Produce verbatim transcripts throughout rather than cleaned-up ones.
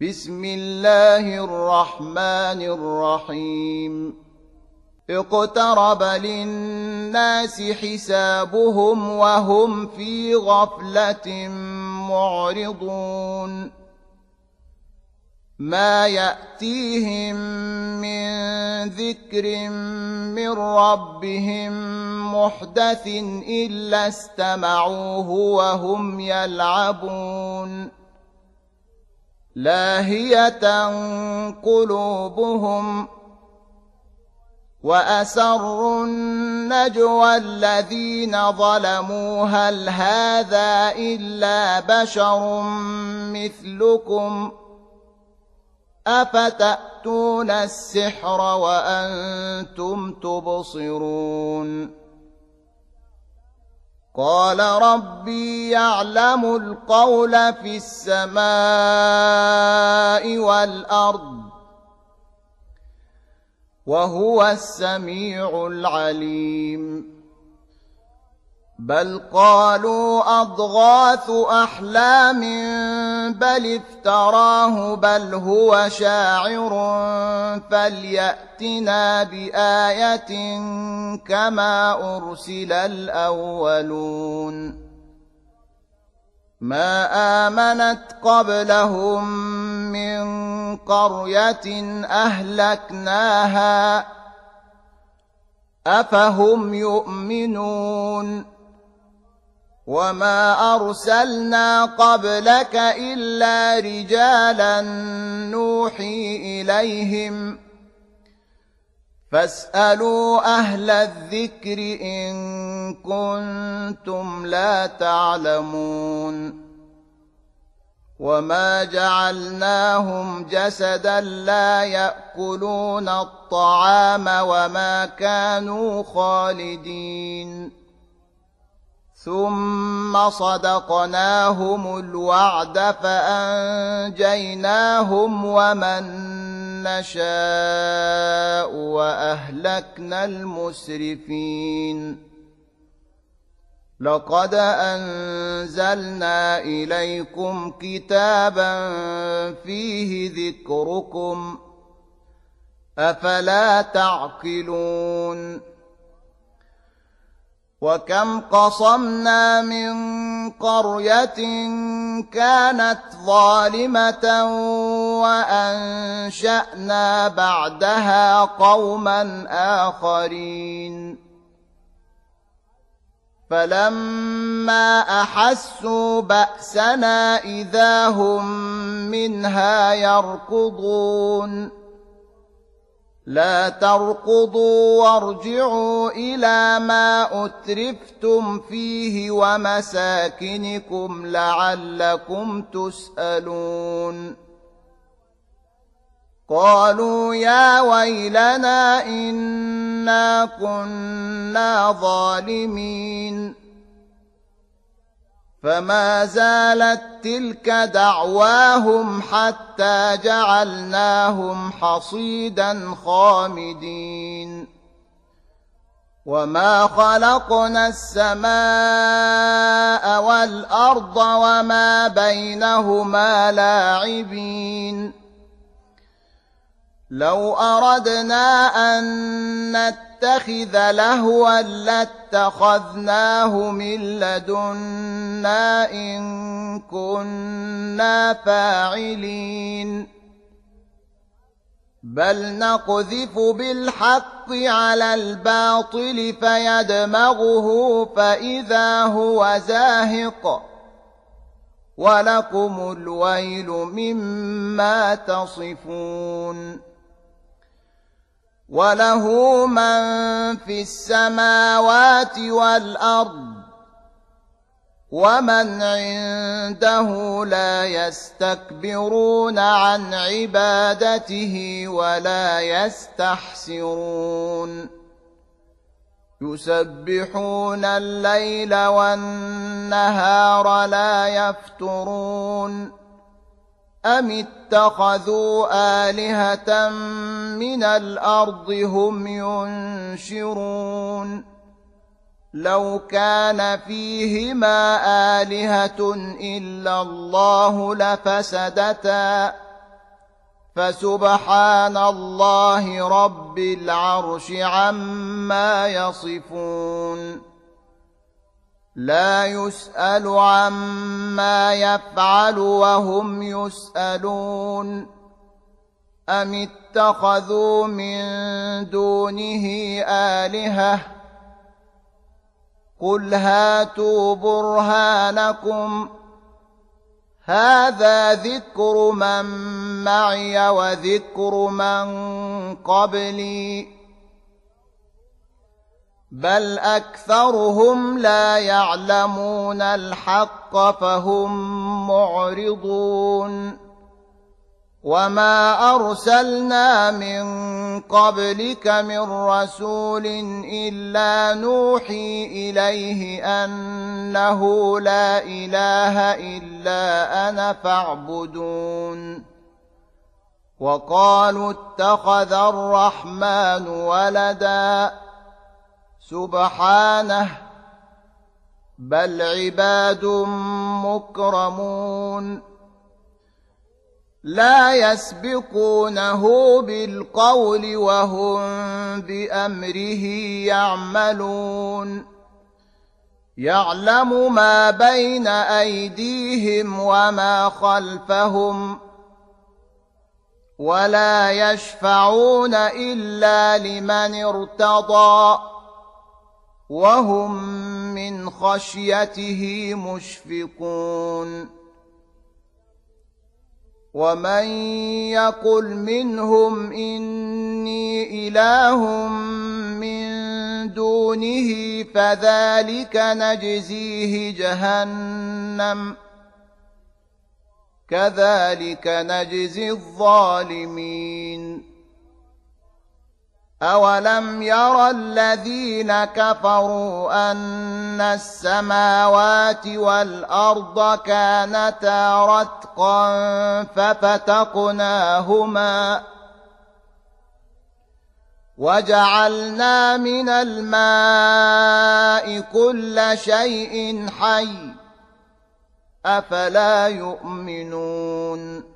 بسم الله الرحمن الرحيم اقترب للناس حسابهم وهم في غفلة معرضون ما يأتيهم من ذكر من ربهم محدث إلا استمعوه وهم يلعبون لاهية قلوبهم وأسروا النجوى الذين ظلموا هل هذا إلا بشر مثلكم أفتأتون السحر وأنتم تبصرون قال ربي يعلم القول في السماء والأرض وهو السميع العليم بل قالوا أضغاث أحلام بل افتراه بل هو شاعر فليأتنا بآية كما أرسل الأولون ما آمنت قبلهم من قرية أهلكناها أفهم يؤمنون وما أرسلنا قبلك إلا رجالا نوحي إليهم فاسألوا أهل الذكر إن كنتم لا تعلمون وما جعلناهم جسدا لا يأكلون الطعام وما كانوا خالدين ثم صدقناهم الوعد فأنجيناهم ومن نشاء وأهلكنا المسرفين لقد أنزلنا إليكم كتابا فيه ذكركم أفلا تعقلون وكم قصمنا من قرية كانت ظالمة وأنشأنا بعدها قوما آخرين فلما أحسوا بأسنا إذا هم منها يركضون لا تركضوا وارجعوا إلى ما أترفتم فيه ومساكنكم لعلكم تسألون قالوا يا ويلنا إنا كنا ظالمين فما زالت تلك دعواهم حتى جعلناهم حصيدا خامدين وما خلقنا السماء والأرض وما بينهما لاعبين لو أردنا أن نتخذ لهوا لاتخذناه من لدنا إن كنا فاعلين بل نقذف بالحق على الباطل فيدمغه فإذا هو زاهق ولكم الويل مما تصفون وله من في السماوات والأرض ومن عنده لا يستكبرون عن عبادته ولا يستحسرون يسبحون الليل والنهار لا يفترون أم اتخذوا آلهة من الأرض هم ينشرون لو كان فيهما آلهة إلا الله لفسدتا فسبحان الله رب العرش عما يصفون لا يسأل عما يفعل وهم يسألون أم اتخذوا من دونه آلهة قل هاتوا برهانكم هذا ذكر من معي وذكر من قبلي بل أكثرهم لا يعلمون الحق فهم معرضون وما أرسلنا من قبلك من رسول إلا نوحي إليه أنه لا إله إلا أنا فاعبدون وقالوا اتخذ الرحمن ولدا سبحانه بل عباد مكرمون لا يسبقونه بالقول وهم بأمره يعملون يعلم ما بين أيديهم وما خلفهم ولا يشفعون إلا لمن ارتضى وهم من خشيته مشفقون ومن يقل منهم إني إله من دونه فذلك نجزيه جهنم كذلك نجزي الظالمين أولم يرى الذين كفروا أن السماوات والأرض كانتا رتقا ففتقناهما وجعلنا من الماء كل شيء حي أفلا يؤمنون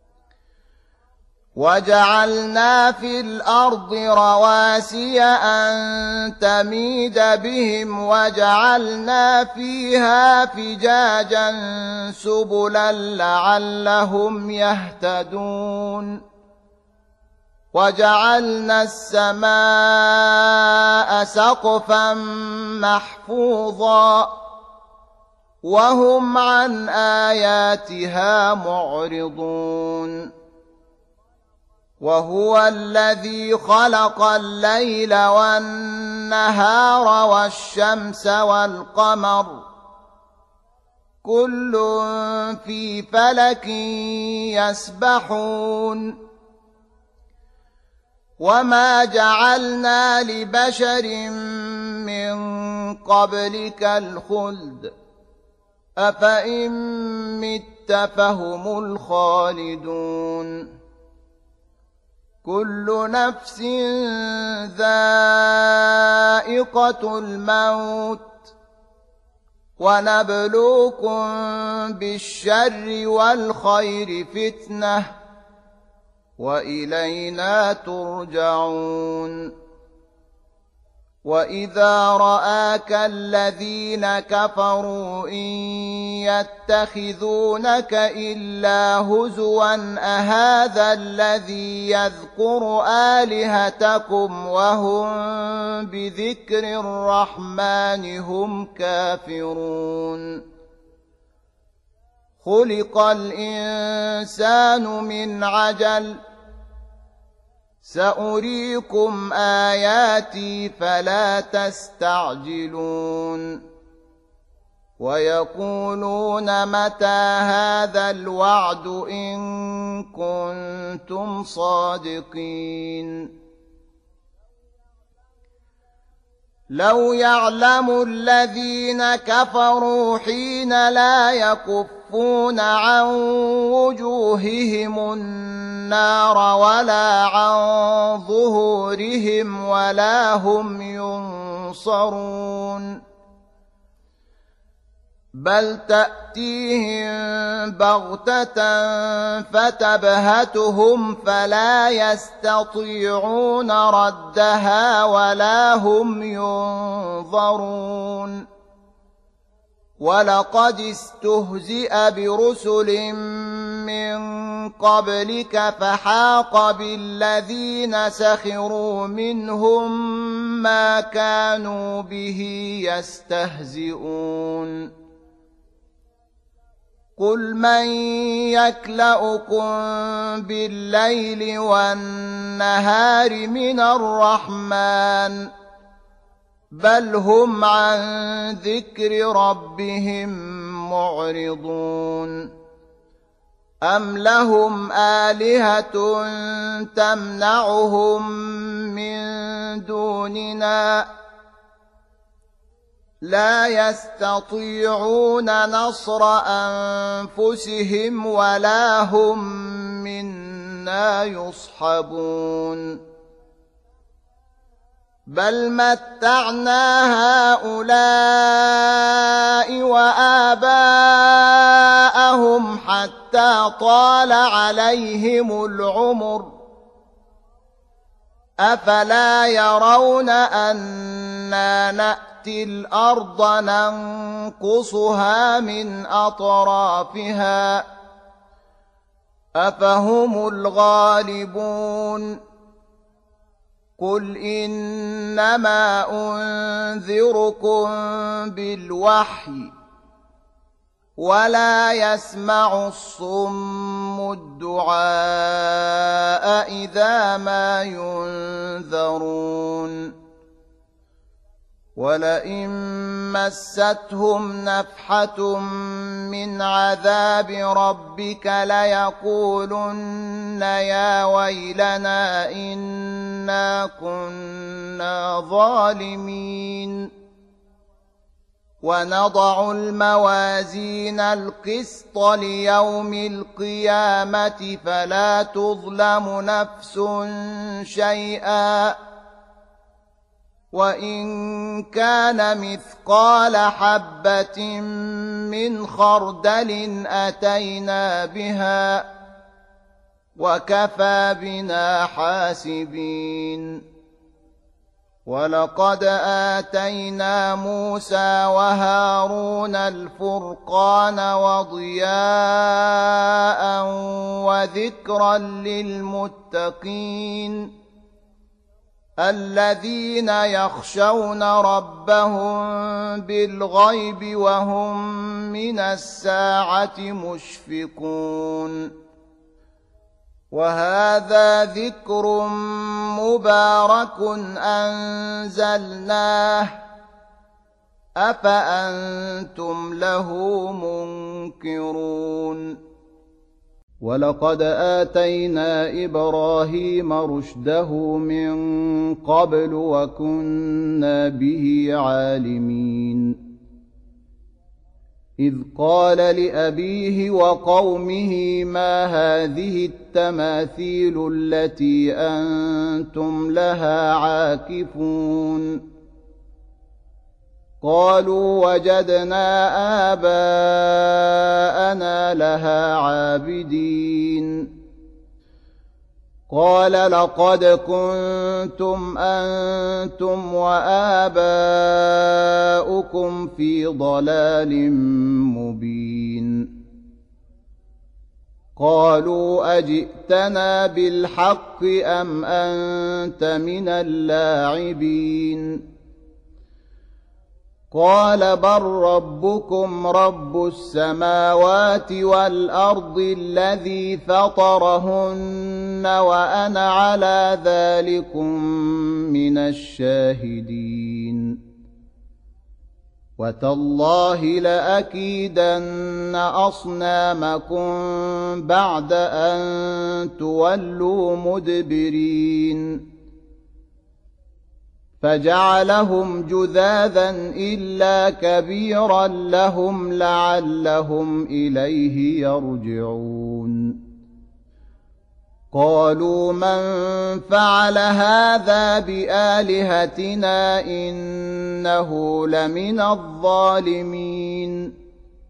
وجعلنا في الأرض رواسي أن تميد بهم وجعلنا فيها فجاجا سبلا لعلهم يهتدون وجعلنا السماء سقفا محفوظا وهم عن آياتها معرضون وهو الذي خلق الليل والنهار والشمس والقمر كل في فلك يسبحون وما جعلنا لبشر من قبلك الخلد أفإن مت فهم الخالدون كل نفس ذائقة الموت ونبلوكم بالشر والخير فتنة وإلينا ترجعون وإذا رآك الذين كفروا إن يتخذونك إلا هزوا أهذا الذي يذكر آلهتكم وهم بذكر الرحمن هم كافرون خلق الإنسان من عجل سأريكم آياتي فلا تستعجلون ويقولون متى هذا الوعد إن كنتم صادقين لو يعلم الذين كفروا حين لا يكفون عن وجوههم النار ولا عن ظهورهم ولا هم ينصرون بل تأتيهم بغتة فتبهتهم فلا يستطيعون ردها ولا هم ينظرون ولقد استهزئ برسل من قبلك فحاق بالذين سخروا منهم ما كانوا به يستهزئون قل من يكلؤكم بالليل والنهار من الرحمن بل هم عن ذكر ربهم معرضون أم لهم آلهة تمنعهم من دوننا لا يستطيعون نصر أنفسهم ولا هم منا يصحبون بل متعنا هؤلاء وآباءهم حتى طال عليهم العمر أفلا يرون أنا نأتي الأرض ننقصها من أطرافها أفهم الغالبون قل إنما أنذركم بالوحي ولا يسمع الصم الدعاء إذا ما ينذرون ولئن مستهم نفحة من عذاب ربك ليقولن يا ويلنا إنا كنا ظالمين ونضع الموازين القسط ليوم القيامة فلا تظلم نفس شيئا وإن كان مثقال حبة من خردل أتينا بها وكفى بنا حاسبين ولقد آتينا موسى وهارون الفرقان وضياء وذكرا للمتقين الذين يخشون ربهم بالغيب وهم من الساعة مشفقون وهذا ذكر مبارك أنزلناه أفأنتم له منكرون ولقد آتينا إبراهيم رشده من قبل وكنا به عالمين إذ قال لأبيه وقومه ما هذه التماثيل التي أنتم لها عاكفون قالوا وجدنا آباءنا لها عابدين قال لقد كنتم أنتم وآباؤكم في ضلال مبين قالوا أجئتنا بالحق أم أنت من اللاعبين قال بل ربكم رب السماوات والأرض الذي فطرهن وأنا على ذلكم من الشاهدين وتالله لأكيدن أصنامكم بعد أن تولوا مدبرين فجعلهم جذاذا إلا كبيرا لهم لعلهم إليه يرجعون قالوا من فعل هذا بآلهتنا إنه لمن الظالمين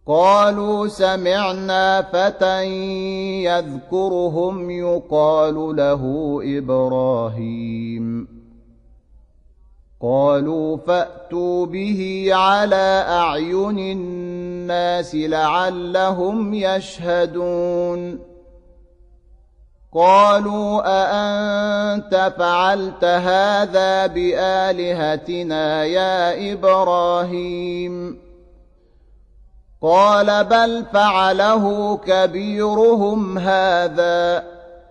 قالوا سمعنا فتى يذكرهم يقال له إبراهيم قالوا فأتوا به على أعين الناس لعلهم يشهدون قالوا أأنت فعلت هذا بآلهتنا يا إبراهيم قال بل فعله كبيرهم هذا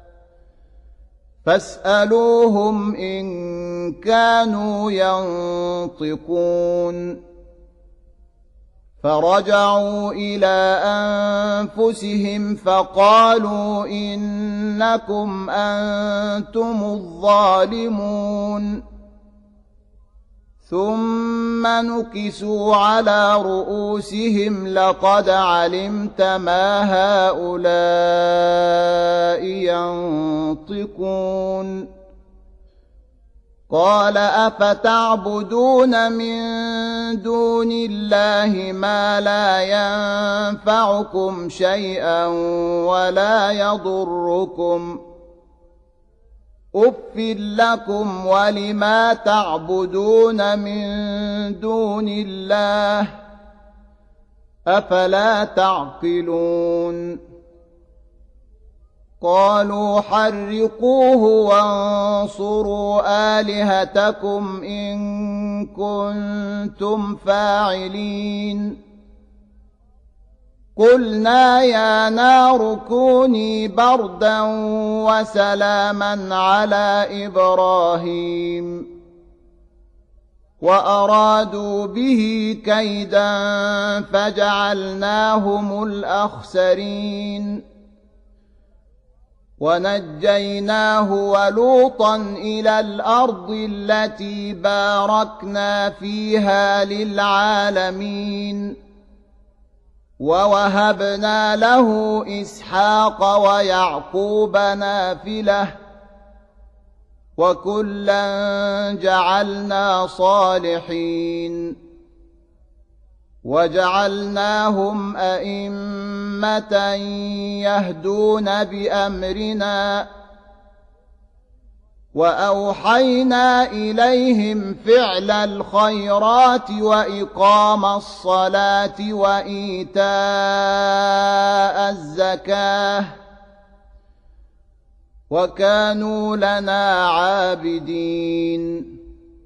فاسألوهم إن كانوا ينطقون فرجعوا إلى أنفسهم فقالوا إنكم أنتم الظالمون ثم نكسوا على رؤوسهم لقد علمت ما هؤلاء ينطقون قال أفتعبدون من دون الله ما لا ينفعكم شيئا ولا يضركم أف لكم ولما تعبدون من دون الله أفلا تعقلون قالوا حرقوه وانصروا آلهتكم إن كنتم فاعلين قلنا يا نار كوني بردا وسلاما على إبراهيم وأرادوا به كيدا فجعلناهم الأخسرين ونجيناه ولوطا إلى الأرض التي باركنا فيها للعالمين ووهبنا له إسحاق ويعقوب نافلة وكلا جعلنا صالحين وجعلناهم أئمة يهدون بأمرنا وأوحينا إليهم فعل الخيرات وإقام الصلاة وإيتاء الزكاة وكانوا لنا عابدين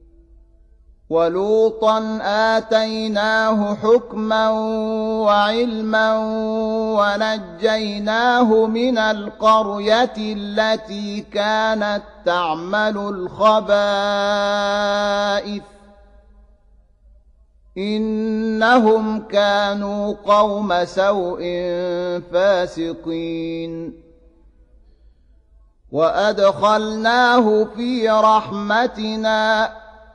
ولوطا آتيناه حكما وعلما ونجيناه من القرية التي كانت تعمل الخبائث إنهم كانوا قوم سوء فاسقين وأدخلناه في رحمتنا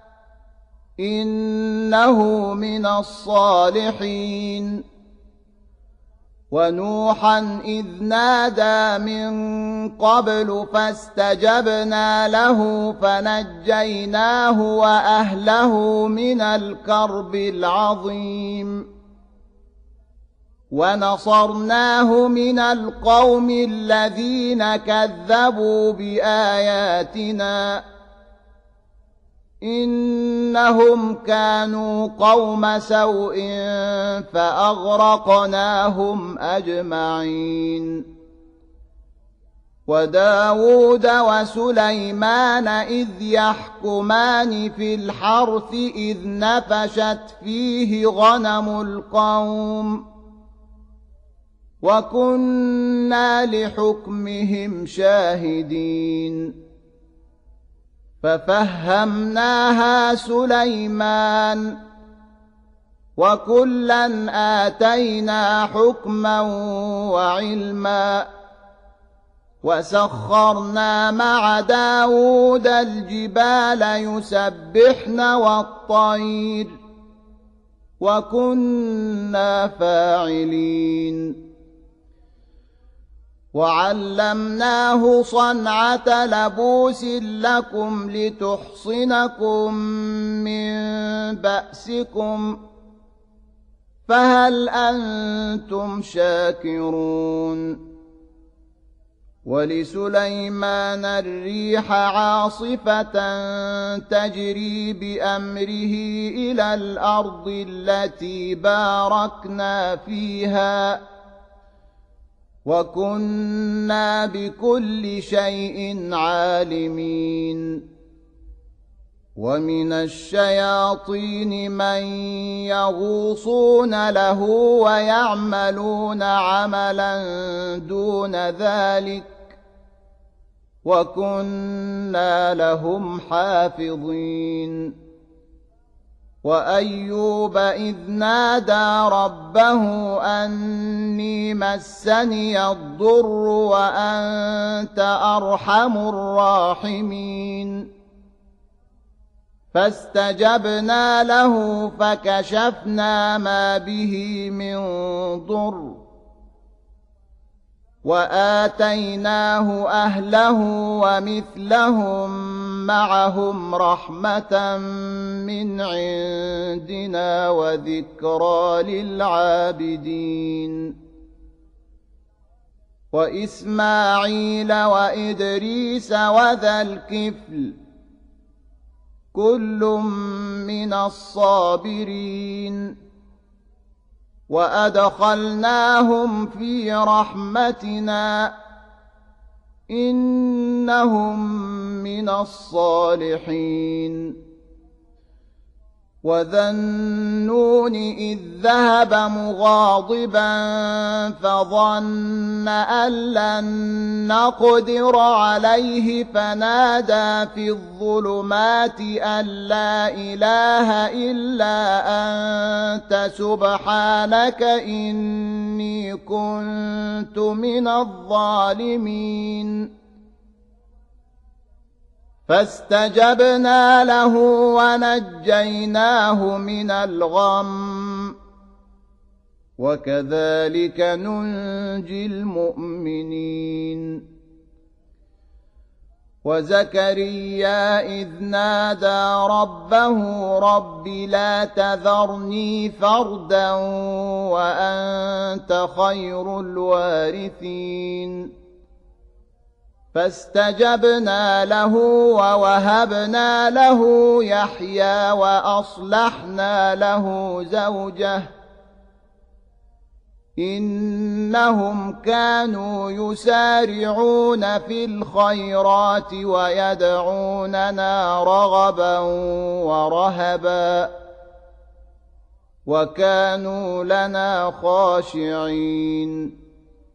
إنه من الصالحين ونوحا إذ نادى من قبل فاستجبنا له فنجيناه وأهله من الكرب العظيم ونصرناه من القوم الذين كذبوا بآياتنا إنهم كانوا قوم سوء فأغرقناهم أجمعين وداود وسليمان إذ يحكمان في الحرث إذ نفشت فيه غنم القوم وكنا لحكمهم شاهدين ففهمناها سليمان وكلا آتينا حكما وعلما وسخرنا مع داود الجبال يسبحن والطير وكنا فاعلين وعلمناه صنعة لبوس لكم لتحصنكم من بأسكم فهل أنتم شاكرون ولسليمان الريح عاصفة تجري بأمره إلى الأرض التي باركنا فيها وكنا بكل شيء عالمين ومن الشياطين من يغوصون له ويعملون عملا دون ذلك وكنا لهم حافظين وأيوب إذ نادى ربه أني مسني الضر وأنت أرحم الراحمين فاستجبنا له فكشفنا ما به من ضر وآتيناه أهله ومثلهم معهم رحمة من عندنا وذكرى للعابدين وإسماعيل وإدريس وذا الكفل كل من الصابرين وأدخلناهم في رحمتنا إنهم من الصالحين وذا النون إذ ذهب مغاضبا فظن أن لن نقدر عليه فنادى في الظلمات أن لا إله إلا أنت سبحانك إني كنت من الظالمين فاستجبنا له ونجيناه من الغم وكذلك ننجي المؤمنين وزكريا إذ نادى ربه رب لا تذرني فردا وأنت خير الوارثين فاستجبنا له ووهبنا له يحيى وأصلحنا له زوجه إنهم كانوا يسارعون في الخيرات ويدعوننا رغبا ورهبا وكانوا لنا خاشعين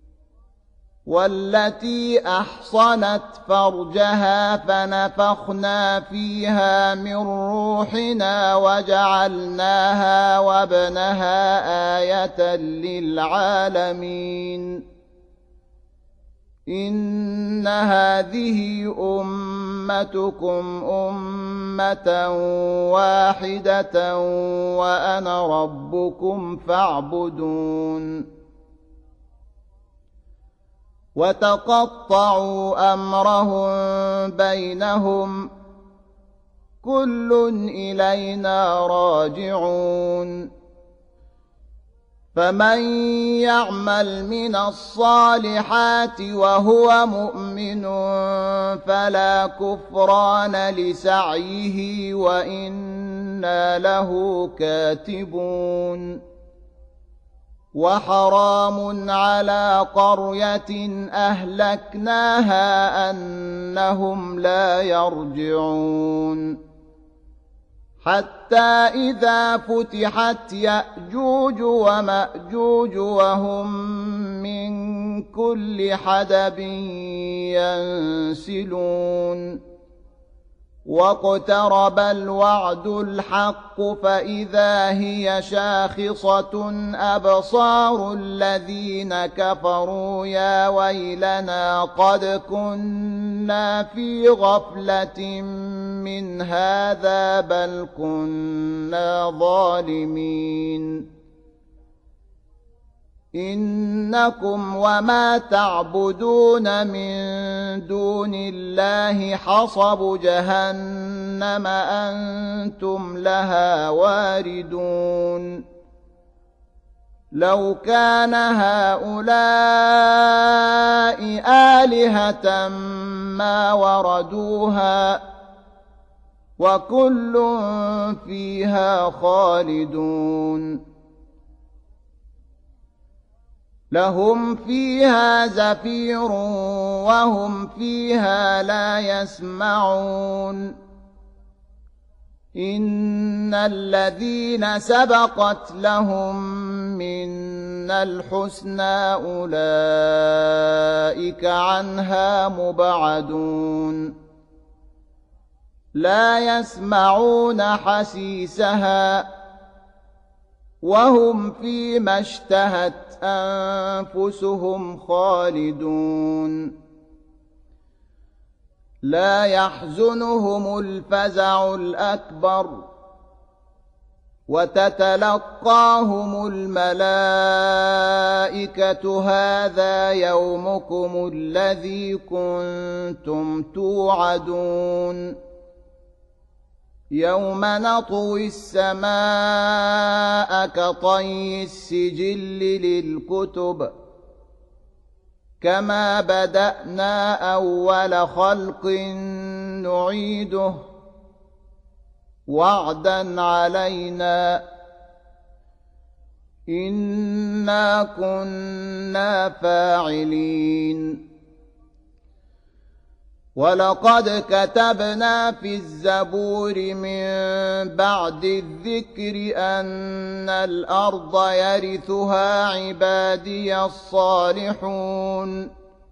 والتي أحصنت فرجها فنفخنا فيها من روحنا وجعلناها وابنها آية للعالمين إن هذه أمتكم أمة واحدة وأنا ربكم فاعبدون وتقطعوا أمرهم بينهم كل إلينا راجعون فمن يعمل من الصالحات وهو مؤمن فلا كفران لسعيه وإنا له كاتبون وحرام على قرية أهلكناها أنهم لا يرجعون حتى إذا فتحت يأجوج ومأجوج وهم من كل حدب ينسلون واقترب الوعد الحق فإذا هي شاخصة أبصار الذين كفروا يا ويلنا قد كنا في غفلة من هذا بل كنا ظالمين إنكم وما تعبدون من دون الله حصب جهنم أنتم لها واردون لو كان هؤلاء آلهة ما وردوها وكل فيها خالدون لهم فيها زفير وهم فيها لا يسمعون إن الذين سبقت لهم منا الحسنى أولئك عنها مبعدون لا يسمعون حسيسها وهم فيما اشتهت أنفسهم خالدون لا يحزنهم الفزع الأكبر وتتلقاهم الملائكة هذا يومكم الذي كنتم توعدون يوم نطوي السماء كطي السجل للكتب كما بدأنا أول خلق نعيده وعدا علينا إنا كنا فاعلين ولقد كتبنا في الزبور من بعد الذكر أن الأرض يرثها عبادي الصالحون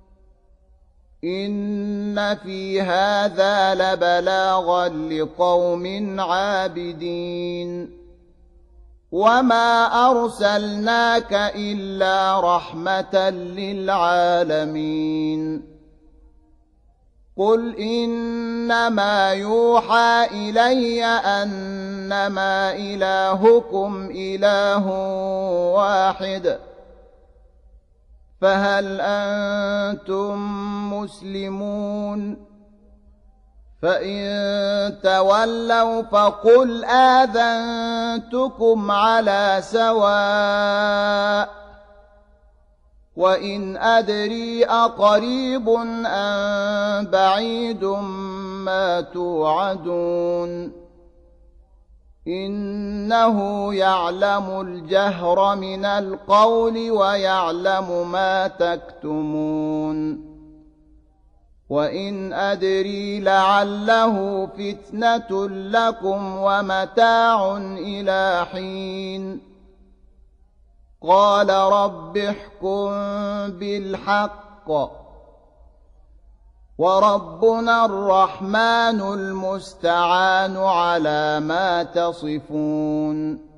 إن في هذا لبلاغا لقوم عابدين وما أرسلناك إلا رحمة للعالمين قل إنما يوحى إلي أنما إلهكم إله واحد فهل أنتم مسلمون فإن تولوا فقل آذنتكم على سواء وإن أدري أقريب أم بعيد ما توعدون إنه يعلم الجهر من القول ويعلم ما تكتمون وإن أدري لعله فتنة لكم ومتاع إلى حين قال رب احكم بالحق وربنا الرحمن المستعان على ما تصفون